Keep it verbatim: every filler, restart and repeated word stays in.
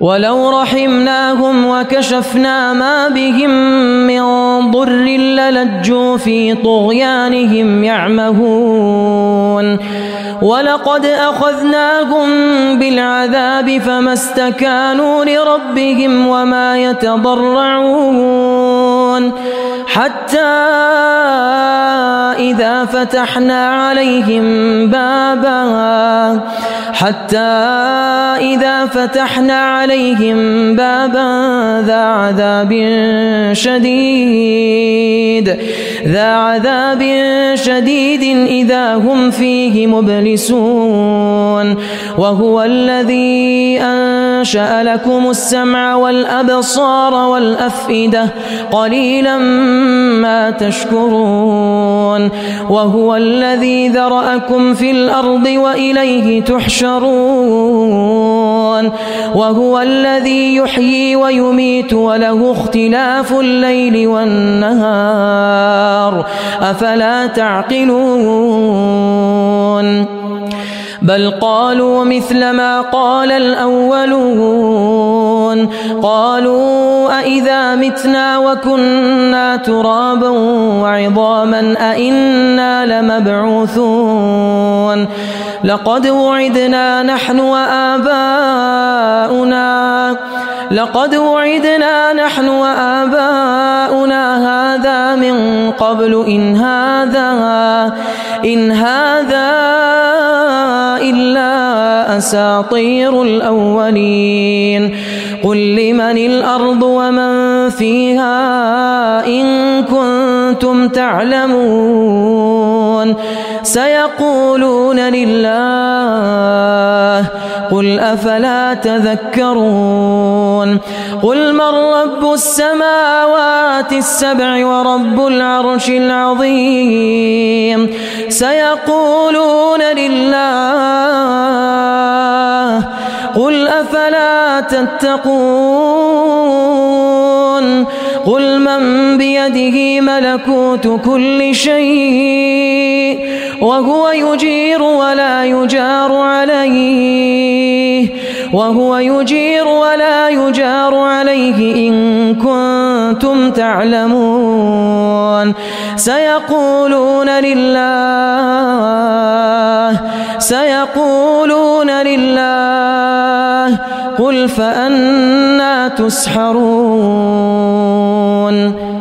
ولو رحمناهم وكشفنا ما بهم من ضر للجوا في طغيانهم يعمهون ولقد أخذناهم بالعذاب فما استكانوا لربهم وما يتضرعون حتى إذا فتحنا عليهم بابا حتى إذا فتحنا عليهم بابا ذا عذاب شديد ذا عذاب شديد إذا هم فيه مبلسون وهو الذي أنشأ لكم السمع والأبصار والأفئدة قليلا ما تشكرون وهو الذي ذرأكم في الأرض وإليه تحشرون وهو الذي يحيي ويميت وله اختلاف الليل والنهار أفلا تعقلون بل قالوا مثل ما قال الأولون قالوا أئذا متنا وكنا ترابا وعظاما أئنا لمبعوثون لقد وعدنا نحن وآباؤنا لقد وعدنا نحن وآباؤنا هذا من قبل إن هذا إن هذا إلا أساطير الأولين قل لمن الأرض ومن فيها إن كنتم تعلمون سيقولون لله قل أفلا تذكرون قل من رب السماوات السبع ورب العرش العظيم سيقولون لله قل أفلا تتقون قل من بيده ملكوت كل شيء وهو يجير ولا يجار عليه وهو يجير ولا يجار عليه إن كنتم تعلمون سيقولون لله سيقولون لله قل فأنى تسحرون